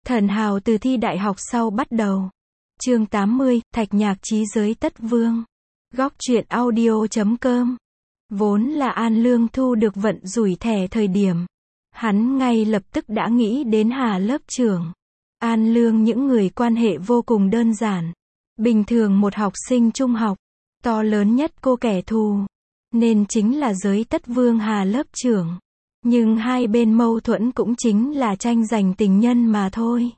Thần hào từ thi đại học sau bắt đầu. Chương 80, Thạch Nhạc chí giới tất vương. Góc truyện audio.com. Vốn là An Lương thu được vận rủi thẻ thời điểm. Hắn ngay lập tức đã nghĩ đến Hà lớp trưởng. An Lương những người quan hệ vô cùng đơn giản. Bình thường một học sinh trung học, to lớn nhất cô kẻ thù, nên chính là giới tất vương Hà lớp trưởng. Nhưng hai bên mâu thuẫn cũng chính là tranh giành tình nhân mà thôi.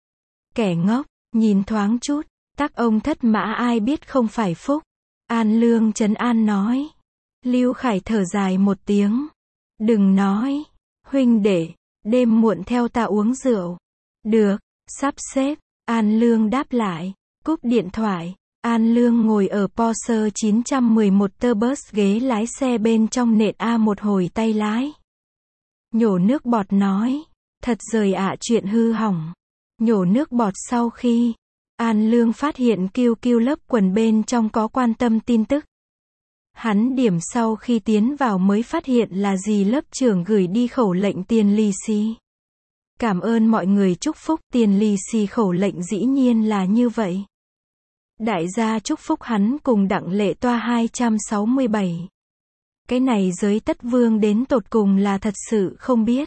Kẻ ngốc, nhìn thoáng chút, tắc ông thất mã ai biết không phải phúc. An Lương trấn an nói. Lưu Khải thở dài một tiếng. Đừng nói. Huynh đệ, đêm muộn theo ta uống rượu. Được, sắp xếp. An Lương đáp lại. Cúp điện thoại. An Lương ngồi ở Porsche 911 Turbus ghế lái xe bên trong nện A một hồi tay lái. Nhổ nước bọt nói. Thật rời ạ chuyện hư hỏng. Nhổ nước bọt sau khi An Lương phát hiện QQ lớp quần bên trong có quan tâm tin tức. Hắn điểm sau khi tiến vào mới phát hiện là dì lớp trưởng gửi đi khẩu lệnh tiền lì xì. Cảm ơn mọi người chúc phúc, tiền lì xì khẩu lệnh dĩ nhiên là như vậy. Đại gia chúc phúc hắn cùng Đặng Lệ Toa 267. Cái này giới tất vương đến tột cùng là thật sự không biết.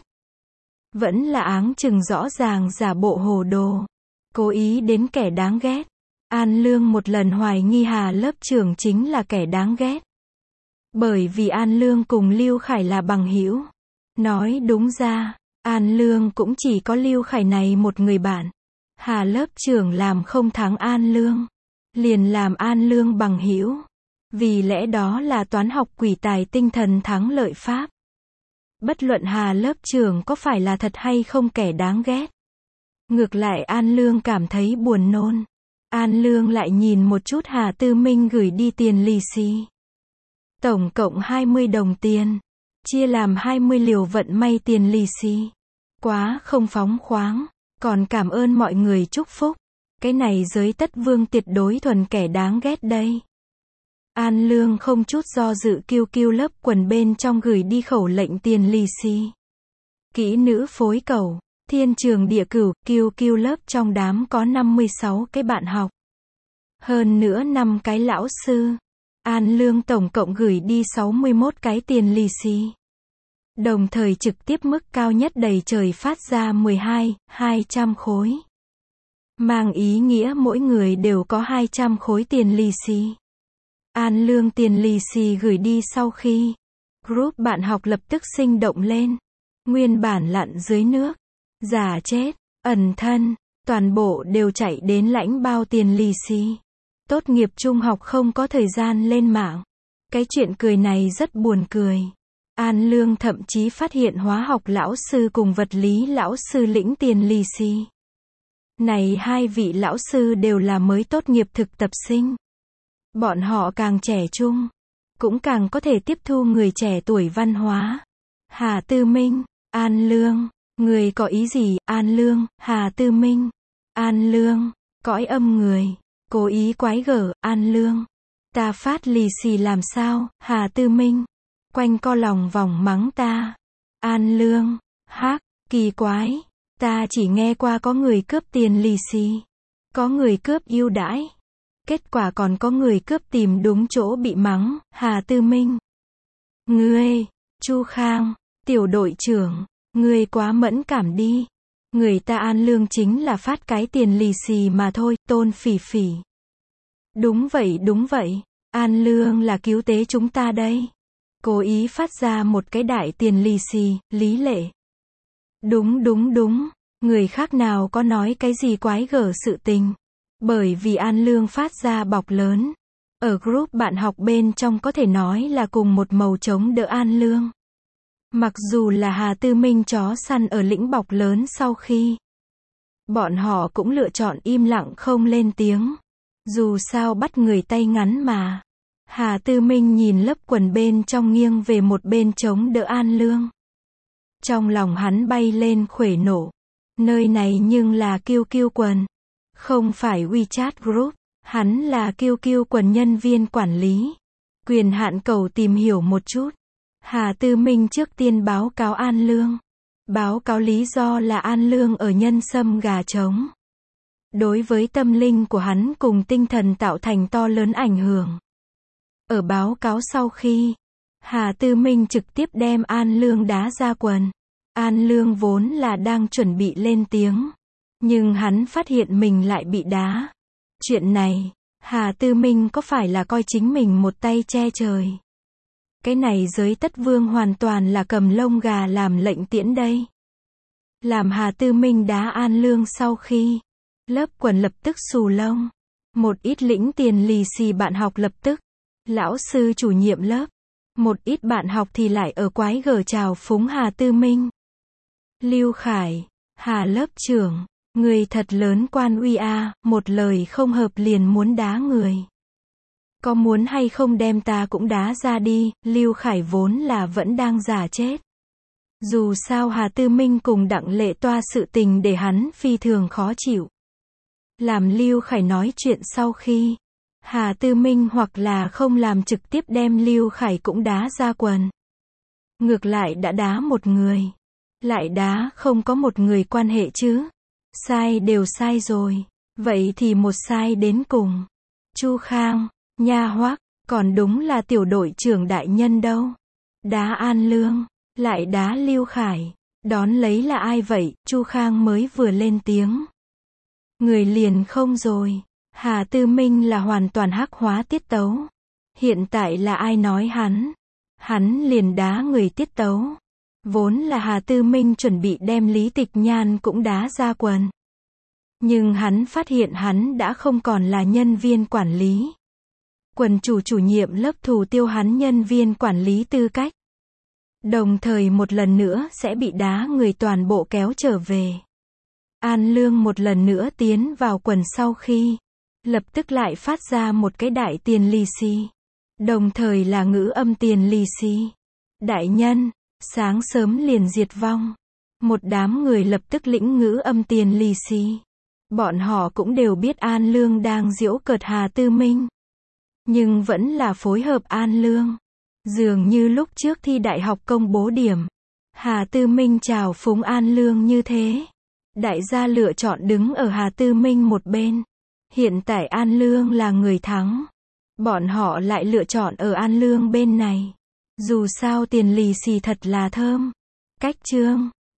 Vẫn là áng chừng rõ ràng giả bộ hồ đồ. Cố ý đến kẻ đáng ghét. An Lương một lần hoài nghi Hà lớp trưởng chính là kẻ đáng ghét. Bởi vì An Lương cùng Lưu Khải là bằng hữu. Nói đúng ra, An Lương cũng chỉ có Lưu Khải này một người bạn. Hà lớp trưởng làm không thắng An Lương, liền làm An Lương bằng hữu. Vì lẽ đó là toán học quỷ tài tinh thần thắng lợi pháp. Bất luận Hà lớp trưởng có phải là thật hay không kẻ đáng ghét. Ngược lại An Lương cảm thấy buồn nôn. An Lương lại nhìn một chút Hà Tư Minh gửi đi tiền lì xì. Tổng cộng 20 đồng tiền. Chia làm 20 liều vận may tiền lì xì. Quá không phóng khoáng. Còn cảm ơn mọi người chúc phúc. Cái này giới tất vương tuyệt đối thuần kẻ đáng ghét đây. An Lương không chút do dự QQ lớp quần bên trong gửi đi khẩu lệnh tiền lì xì. Kỹ nữ phối cầu. Thiên trường địa cửu, QQ lớp trong đám có 56 cái bạn học. Hơn nữa 5 cái lão sư. An Lương tổng cộng gửi đi 61 cái tiền lì xì. Đồng thời trực tiếp mức cao nhất đầy trời phát ra 200 khối. Mang ý nghĩa mỗi người đều có 200 khối tiền lì xì. An Lương tiền lì xì gửi đi sau khi group bạn học lập tức sinh động lên. Nguyên bản lặn dưới nước, giả chết, ẩn thân, toàn bộ đều chạy đến lãnh bao tiền lì xì. Tốt nghiệp trung học không có thời gian lên mạng. Cái chuyện cười này rất buồn cười. An Lương thậm chí phát hiện hóa học lão sư cùng vật lý lão sư lĩnh tiền lì xì. Này hai vị lão sư đều là mới tốt nghiệp thực tập sinh. Bọn họ càng trẻ trung, cũng càng có thể tiếp thu người trẻ tuổi văn hóa. Hà Tư Minh, An Lương, người có ý gì? An Lương, Hà Tư Minh, An Lương, cõi âm người, cố ý quái gở, An Lương. Ta phát lì xì làm sao? Hà Tư Minh, quanh co lòng vòng mắng ta. An Lương, hắc, kỳ quái, ta chỉ nghe qua có người cướp tiền lì xì, có người cướp ưu đãi. Kết quả còn có người cướp tìm đúng chỗ bị mắng. Hà Tư Minh, ngươi, Chu Khang, tiểu đội trưởng, ngươi quá mẫn cảm đi. Người ta An Lương chính là phát cái tiền lì xì mà thôi. Tôn Phỉ Phỉ, đúng vậy, An Lương là cứu tế chúng ta đây. Cố ý phát ra một cái đại tiền lì xì. Lý Lệ, đúng, người khác nào có nói cái gì quái gở sự tình. Bởi vì An Lương phát ra bọc lớn. Ở group bạn học bên trong có thể nói là cùng một màu chống đỡ An Lương. Mặc dù là Hà Tư Minh chó săn ở lĩnh bọc lớn sau khi. Bọn họ cũng lựa chọn im lặng không lên tiếng. Dù sao bắt người tay ngắn mà. Hà Tư Minh nhìn lớp quần bên trong nghiêng về một bên chống đỡ An Lương. Trong lòng hắn bay lên khuể nổ. Nơi này nhưng là QQ quần. Không phải WeChat group, hắn là QQ quần nhân viên quản lý. Quyền hạn cầu tìm hiểu một chút. Hà Tư Minh trước tiên báo cáo An Lương. Báo cáo lý do là An Lương ở nhân sâm gà trống. Đối với tâm linh của hắn cùng tinh thần tạo thành to lớn ảnh hưởng. Ở báo cáo sau khi, Hà Tư Minh trực tiếp đem An Lương đá ra quần. An Lương vốn là đang chuẩn bị lên tiếng. Nhưng hắn phát hiện mình lại bị đá. Chuyện này, Hà Tư Minh có phải là coi chính mình một tay che trời? Cái này giới tất vương hoàn toàn là cầm lông gà làm lệnh tiễn đây. Làm Hà Tư Minh đá An Lương sau khi, lớp quần lập tức xù lông. Một ít lĩnh tiền lì xì bạn học lập tức, lão sư chủ nhiệm lớp. Một ít bạn học thì lại ở quái gở chào phúng Hà Tư Minh. Lưu Khải, Hà lớp trưởng, người thật lớn quan uy a, một lời không hợp liền muốn đá người. Có muốn hay không đem ta cũng đá ra đi, Lưu Khải vốn là vẫn đang giả chết. Dù sao Hà Tư Minh cùng Đặng Lệ Toa sự tình để hắn phi thường khó chịu. Làm Lưu Khải nói chuyện sau khi, Hà Tư Minh hoặc là không làm trực tiếp đem Lưu Khải cũng đá ra quần. Ngược lại đã đá một người. Lại đá không có một người quan hệ chứ. Sai đều sai rồi. Vậy thì một sai đến cùng. Chu Khang, Nha Hoắc, còn đúng là tiểu đội trưởng đại nhân đâu. Đá An Lương, lại đá Lưu Khải. Đón lấy là ai vậy? Chu Khang mới vừa lên tiếng. Người liền không rồi. Hà Tư Minh là hoàn toàn hắc hóa tiết tấu. Hiện tại là ai nói hắn? Hắn liền đá người tiết tấu. Vốn là Hà Tư Minh chuẩn bị đem Lý Tịch Nhan cũng đá ra quần. Nhưng hắn phát hiện hắn đã không còn là nhân viên quản lý. Quần chủ nhiệm lớp thủ tiêu hắn nhân viên quản lý tư cách. Đồng thời một lần nữa sẽ bị đá người toàn bộ kéo trở về. An Lương một lần nữa tiến vào quần sau khi, lập tức lại phát ra một cái đại tiền lì xì. Đồng thời là ngữ âm tiền lì xì. Đại nhân, sáng sớm liền diệt vong. Một đám người lập tức lĩnh ngữ âm tiền lì xì. Bọn họ cũng đều biết An Lương đang giễu cợt Hà Tư Minh. Nhưng vẫn là phối hợp An Lương. Dường như lúc trước thi đại học công bố điểm, Hà Tư Minh chào phúng An Lương như thế. Đại gia lựa chọn đứng ở Hà Tư Minh một bên. Hiện tại An Lương là người thắng. Bọn họ lại lựa chọn ở An Lương bên này. Dù sao tiền lì xì thật là thơm. Cách chương